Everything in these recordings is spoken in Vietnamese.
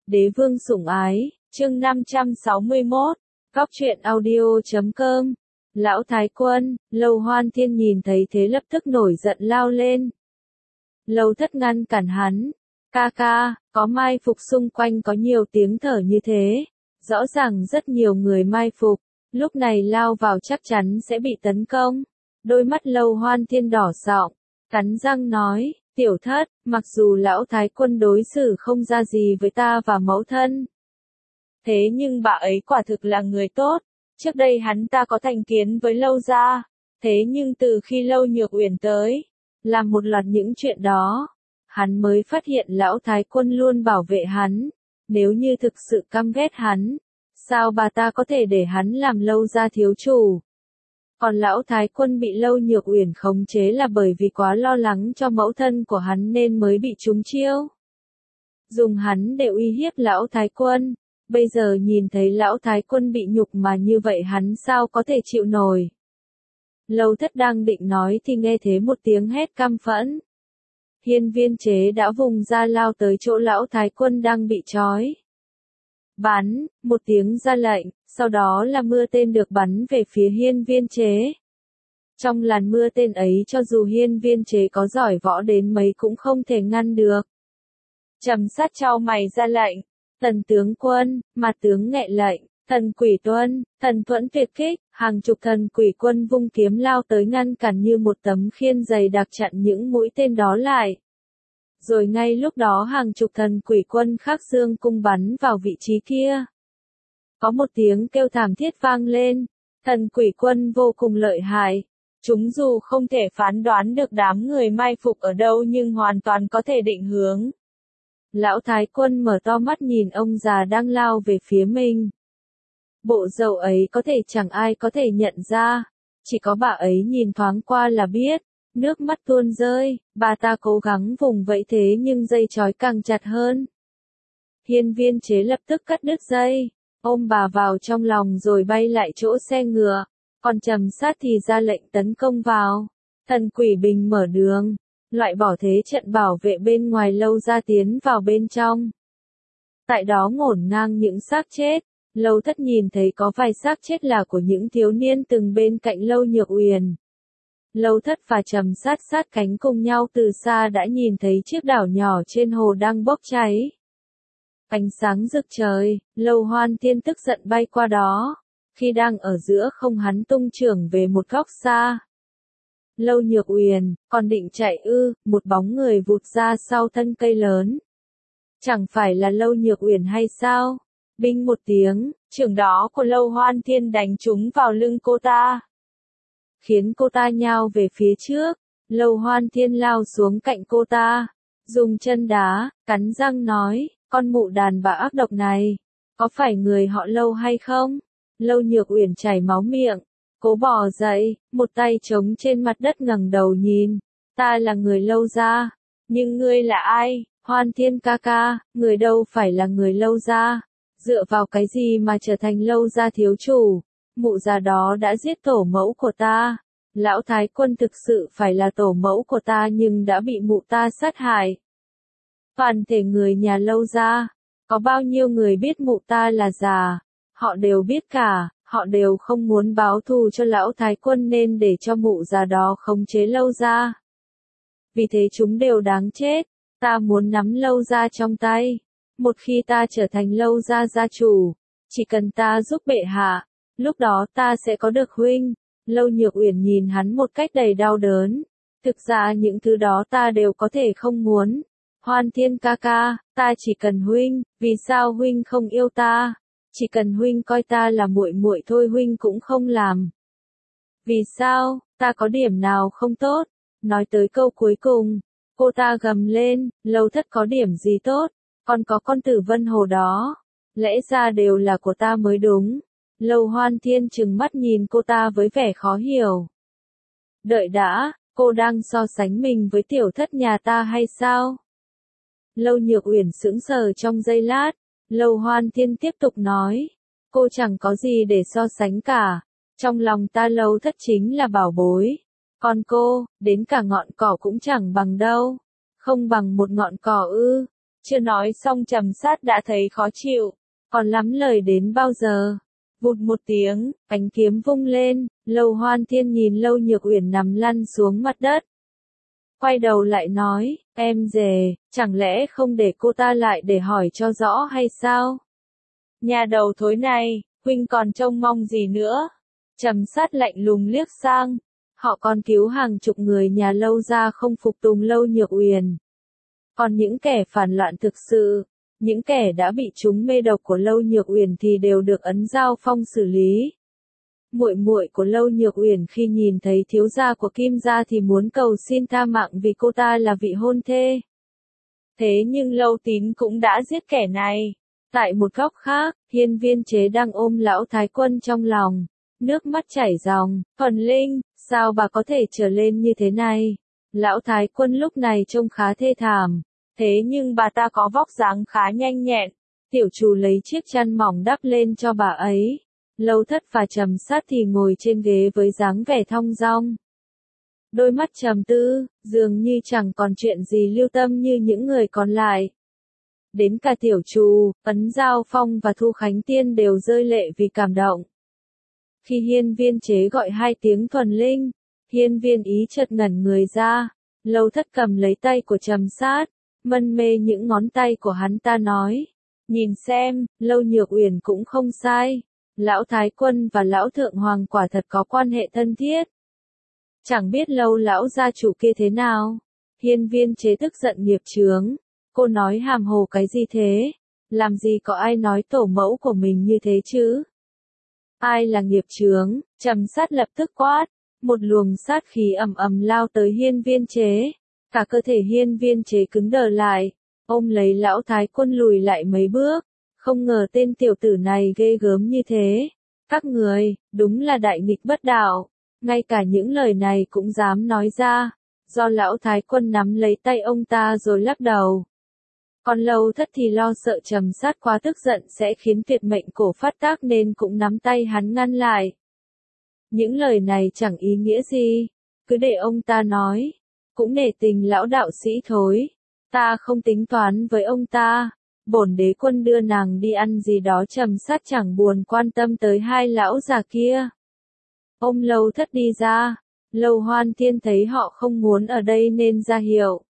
Đế vương sủng ái, chương 561, Cóc truyện audio.com. Lão Thái Quân, Lâu Hoan Thiên nhìn thấy thế lập tức nổi giận lao lên. Lâu Thất ngăn cản hắn. Ca ca, có mai phục xung quanh có nhiều tiếng thở như thế. Rõ ràng rất nhiều người mai phục, lúc này lao vào chắc chắn sẽ bị tấn công. Đôi mắt Lâu Hoan Thiên đỏ sọng, cắn răng nói, tiểu thất, mặc dù lão Thái Quân đối xử không ra gì với ta và mẫu thân. Thế nhưng bà ấy quả thực là người tốt, trước đây hắn ta có thành kiến với Lâu gia, thế nhưng từ khi Lâu Nhược Uyển tới, làm một loạt những chuyện đó, hắn mới phát hiện lão Thái Quân luôn bảo vệ hắn, nếu như thực sự căm ghét hắn, sao bà ta có thể để hắn làm Lâu gia thiếu chủ. Còn lão Thái Quân bị Lâu Nhược Uyển khống chế là bởi vì quá lo lắng cho mẫu thân của hắn nên mới bị trúng chiêu. Dùng hắn để uy hiếp lão Thái Quân, bây giờ nhìn thấy lão Thái Quân bị nhục mà như vậy hắn sao có thể chịu nổi. Lâu Thất đang định nói thì nghe thấy một tiếng hét căm phẫn. Hiên Viên Chế đã vùng ra lao tới chỗ lão Thái Quân đang bị trói. Bắn, một tiếng ra lệnh, sau đó là mưa tên được bắn về phía Hiên Viên Chế. Trong làn mưa tên ấy cho dù Hiên Viên Chế có giỏi võ đến mấy cũng không thể ngăn được. Trầm Sát chau mày ra lệnh, Tần tướng quân, Mặt tướng nghệ lệnh, Thần Quỷ Tuân, Thần Thuẫn tuyệt kích, hàng chục thần quỷ quân vung kiếm lao tới ngăn cản như một tấm khiên dày đặc chặn những mũi tên đó lại. Rồi ngay lúc đó hàng chục thần quỷ quân khác dương cung bắn vào vị trí kia. Có một tiếng kêu thảm thiết vang lên, thần quỷ quân vô cùng lợi hại. Chúng dù không thể phán đoán được đám người mai phục ở đâu nhưng hoàn toàn có thể định hướng. Lão Thái Quân mở to mắt nhìn ông già đang lao về phía mình. Bộ dâu ấy có thể chẳng ai có thể nhận ra, chỉ có bà ấy nhìn thoáng qua là biết. Nước mắt tuôn rơi, bà ta cố gắng vùng vẫy thế nhưng dây trói càng chặt hơn. Hiên Viên Chế lập tức cắt đứt dây, ôm bà vào trong lòng rồi bay lại chỗ xe ngựa, còn Trầm Sát thì ra lệnh tấn công vào. Thần Quỷ Bình mở đường, loại bỏ thế trận bảo vệ bên ngoài Lâu gia tiến vào bên trong. Tại đó ngổn ngang những xác chết, Lâu Thất nhìn thấy có vài xác chết là của những thiếu niên từng bên cạnh Lâu Nhược Uyển. Lâu Thất và Trầm Sát sát cánh cùng nhau từ xa đã nhìn thấy chiếc đảo nhỏ trên hồ đang bốc cháy. Ánh sáng rực trời, Lâu Hoan Thiên tức giận bay qua đó. Khi đang ở giữa không hắn tung chưởng về một góc xa. Lâu Nhược Uyển, còn định chạy ư, một bóng người vụt ra sau thân cây lớn. Chẳng phải là Lâu Nhược Uyển hay sao? Binh một tiếng, chưởng đó của Lâu Hoan Thiên đánh trúng vào lưng cô ta. Khiến cô ta nhào về phía trước, Lâu Hoan Thiên lao xuống cạnh cô ta, dùng chân đá, cắn răng nói, con mụ đàn bà ác độc này, có phải người họ Lâu hay không? Lâu Nhược Uyển chảy máu miệng, cố bò dậy, một tay chống trên mặt đất ngẩng đầu nhìn, ta là người Lâu gia, nhưng ngươi là ai? Hoan Thiên ca ca, người đâu phải là người Lâu gia, dựa vào cái gì mà trở thành Lâu gia thiếu chủ? Mụ già đó đã giết tổ mẫu của ta. Lão Thái Quân thực sự phải là tổ mẫu của ta nhưng đã bị mụ ta sát hại. Toàn thể người nhà Lâu gia, có bao nhiêu người biết mụ ta là già, họ đều biết cả, họ đều không muốn báo thù cho Lão Thái Quân nên để cho mụ già đó khống chế Lâu gia. Vì thế chúng đều đáng chết, ta muốn nắm Lâu gia trong tay. Một khi ta trở thành Lâu gia gia chủ, chỉ cần ta giúp bệ hạ, lúc đó ta sẽ có được huynh. Lâu Nhược Uyển nhìn hắn một cách đầy đau đớn. Thực ra những thứ đó ta đều có thể không muốn. Hoan Thiên ca ca, ta chỉ cần huynh, vì sao huynh không yêu ta? Chỉ cần huynh coi ta là muội muội thôi huynh cũng không làm. Vì sao, ta có điểm nào không tốt? Nói tới câu cuối cùng, cô ta gầm lên, Lâu Thất có điểm gì tốt? Còn có con Tử Vân Hồ đó. Lẽ ra đều là của ta mới đúng. Lâu Hoan Thiên trừng mắt nhìn cô ta với vẻ khó hiểu. Đợi đã, cô đang so sánh mình với tiểu thất nhà ta hay sao? Lâu Nhược Uyển sững sờ trong giây lát, Lâu Hoan Thiên tiếp tục nói, cô chẳng có gì để so sánh cả, trong lòng ta Lâu Thất chính là bảo bối, còn cô, đến cả ngọn cỏ cũng chẳng bằng đâu, không bằng một ngọn cỏ ư, Chưa nói xong Trầm Sát đã thấy khó chịu, còn lắm lời đến bao giờ. Vụt một tiếng, ánh kiếm vung lên, Lâu Hoan Thiên nhìn Lâu Nhược Uyển nằm lăn xuống mặt đất. Quay đầu lại nói, em dề, chẳng lẽ không để cô ta lại để hỏi cho rõ hay sao? Nhà đầu thối này, huynh còn trông mong gì nữa? Trầm Sát lạnh lùng liếc sang, họ còn cứu hàng chục người nhà Lâu ra không phục tùng Lâu Nhược Uyển. Còn những kẻ phản loạn thực sự, những kẻ đã bị trúng mê độc của Lâu Nhược Uyển thì đều được ấn giao phong xử lý. Muội muội của Lâu Nhược Uyển khi nhìn thấy thiếu gia của Kim gia thì muốn cầu xin tha mạng vì cô ta là vị hôn thê. Thế nhưng Lâu Tín cũng đã giết kẻ này. Tại một góc khác, Hiên Viên Chế đang ôm lão thái quân trong lòng, nước mắt chảy ròng. Thuần Linh, sao bà có thể trở lên như thế này? Lão thái quân lúc này trông khá thê thảm. Thế nhưng bà ta có vóc dáng khá nhanh nhẹn. Tiểu chủ lấy chiếc chăn mỏng đắp lên cho bà ấy. Lâu Thất và Trầm Sát thì ngồi trên ghế với dáng vẻ thong dong. Đôi mắt trầm tư, dường như chẳng còn chuyện gì lưu tâm như những người còn lại. Đến cả tiểu chủ, Ấn Giao Phong và Thu Khánh Tiên đều rơi lệ vì cảm động. Khi Hiên Viên Chế gọi hai tiếng Thuần Linh, Hiên Viên Ý chợt ngẩn người ra. Lâu Thất cầm lấy tay của Trầm Sát, mân mê những ngón tay của hắn ta nói. Nhìn xem, Lâu Nhược Uyển cũng không sai. Lão Thái Quân và Lão Thượng Hoàng quả thật có quan hệ thân thiết. Chẳng biết Lâu lão gia chủ kia thế nào. Hiên Viên Chế tức giận nghiệp chướng. Cô nói hàm hồ cái gì thế? Làm gì có ai nói tổ mẫu của mình như thế chứ? Ai là nghiệp chướng? Trầm Sát lập tức quát. Một luồng sát khí ầm ầm lao tới Hiên Viên Chế. Cả cơ thể Hiên Viên Chế cứng đờ lại. Ôm lấy Lão Thái Quân lùi lại mấy bước. Không ngờ tên tiểu tử này ghê gớm như thế. Các người, đúng là đại nghịch bất đạo. Ngay cả những lời này cũng dám nói ra. Do Lão Thái Quân nắm lấy tay ông ta rồi lắc đầu. Còn Lâu Thất thì lo sợ Trầm Sát quá tức giận sẽ khiến tuyệt mệnh cổ phát tác nên cũng nắm tay hắn ngăn lại. Những lời này chẳng ý nghĩa gì. Cứ để ông ta nói. Cũng nể tình lão đạo sĩ thôi. Ta không tính toán với ông ta. Bổn đế quân đưa nàng đi ăn gì đó. Trầm Sát chẳng buồn quan tâm tới hai lão già kia. Ôm Lâu Thất đi ra. Lâu Hoan Thiên thấy họ không muốn ở đây nên ra hiệu.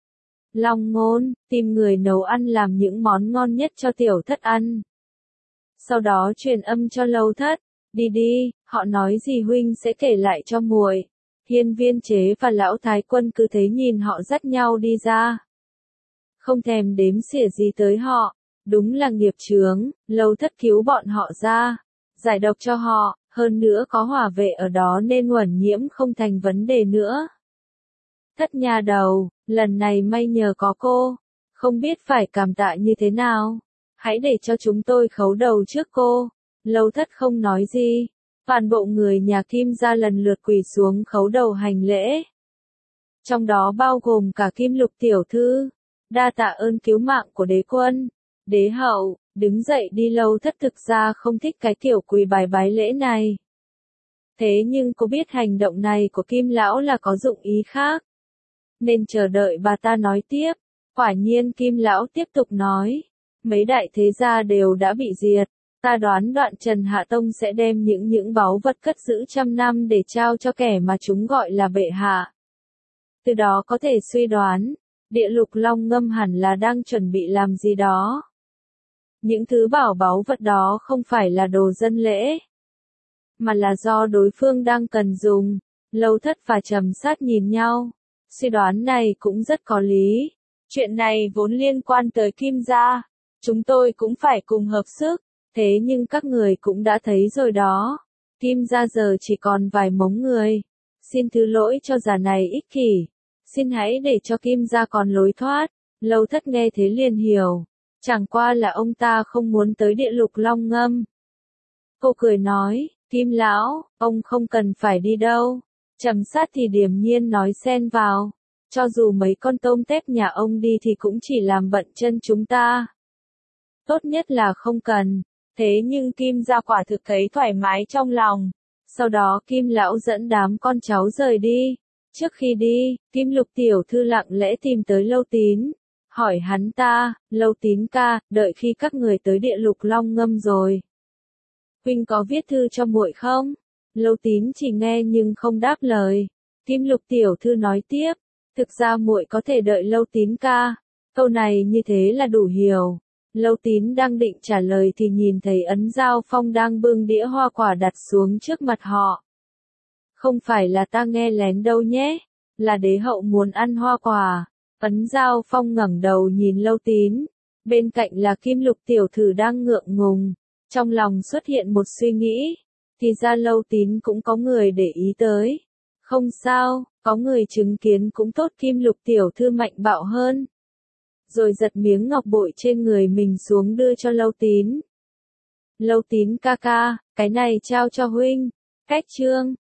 Long Ngôn, tìm người nấu ăn làm những món ngon nhất cho tiểu thất ăn. Sau đó truyền âm cho Lâu Thất. Đi đi, họ nói gì huynh sẽ kể lại cho muội. Hiên Viên Chế và Lão Thái Quân cứ thế nhìn họ dắt nhau đi ra. Không thèm đếm xỉa gì tới họ. Đúng là nghiệp chướng. Lâu Thất cứu bọn họ ra. Giải độc cho họ. Hơn nữa có hỏa vệ ở đó nên uẩn nhiễm không thành vấn đề nữa. Thất nhà đầu, lần này may nhờ có cô. Không biết phải cảm tạ như thế nào. Hãy để cho chúng tôi khấu đầu trước cô. Lâu Thất không nói gì. Toàn bộ người nhà Kim gia lần lượt quỳ xuống khấu đầu hành lễ. Trong đó bao gồm cả Kim Lục tiểu thư. Đa tạ ơn cứu mạng của đế quân. Đế hậu, đứng dậy đi. Lâu Thất thực ra không thích cái kiểu quỳ bài bái lễ này. Thế nhưng cô biết hành động này của Kim lão là có dụng ý khác. Nên chờ đợi bà ta nói tiếp. Quả nhiên Kim lão tiếp tục nói. Mấy đại thế gia đều đã bị diệt. Ta đoán Đoạn Trần Hạ Tông sẽ đem những báu vật cất giữ trăm năm để trao cho kẻ mà chúng gọi là bệ hạ. Từ đó có thể suy đoán. Địa lục Long Ngâm hẳn là đang chuẩn bị làm gì đó. Những thứ bảo báu vật đó không phải là đồ dân lễ. Mà là do đối phương đang cần dùng. Lâu Thất và Trầm Sát nhìn nhau. Suy đoán này cũng rất có lý. Chuyện này vốn liên quan tới Kim gia. Chúng tôi cũng phải cùng hợp sức. Thế nhưng các người cũng đã thấy rồi đó. Kim gia giờ chỉ còn vài mống người. Xin thứ lỗi cho già này ích kỷ. Xin hãy để cho Kim gia còn lối thoát. Lâu Thất nghe thế liền hiểu. Chẳng qua là ông ta không muốn tới địa lục Long Ngâm. Cô cười nói, Kim lão, ông không cần phải đi đâu. Trầm Sát thì điềm nhiên nói xen vào. Cho dù mấy con tôm tép nhà ông đi thì cũng chỉ làm bận chân chúng ta. Tốt nhất là không cần. Thế nhưng Kim gia quả thực thấy thoải mái trong lòng. Sau đó Kim lão dẫn đám con cháu rời đi. Trước khi đi, Kim Lục tiểu thư lặng lẽ tìm tới Lâu Tín. hỏi hắn ta, Lâu Tín ca, đợi khi các người tới địa lục Long Ngâm rồi. Huynh có viết thư cho muội không? Lâu Tín chỉ nghe nhưng không đáp lời. Kim Lục tiểu thư nói tiếp, thực ra muội có thể đợi Lâu Tín ca. Câu này như thế là đủ hiểu. Lâu Tín đang định trả lời thì nhìn thấy Ấn Giao Phong đang bưng đĩa hoa quả đặt xuống trước mặt họ. Không phải là ta nghe lén đâu nhé, là đế hậu muốn ăn hoa quả. Ấn Giao Phong ngẩng đầu nhìn Lâu Tín, bên cạnh là Kim Lục tiểu thư đang ngượng ngùng, trong lòng xuất hiện một suy nghĩ, thì ra Lâu Tín cũng có người để ý tới. Không sao, có người chứng kiến cũng tốt. Kim Lục tiểu thư mạnh bạo hơn. Rồi giật miếng ngọc bội trên người mình xuống đưa cho Lâu Tín. Lâu Tín ca ca, cái này trao cho huynh. Cách chương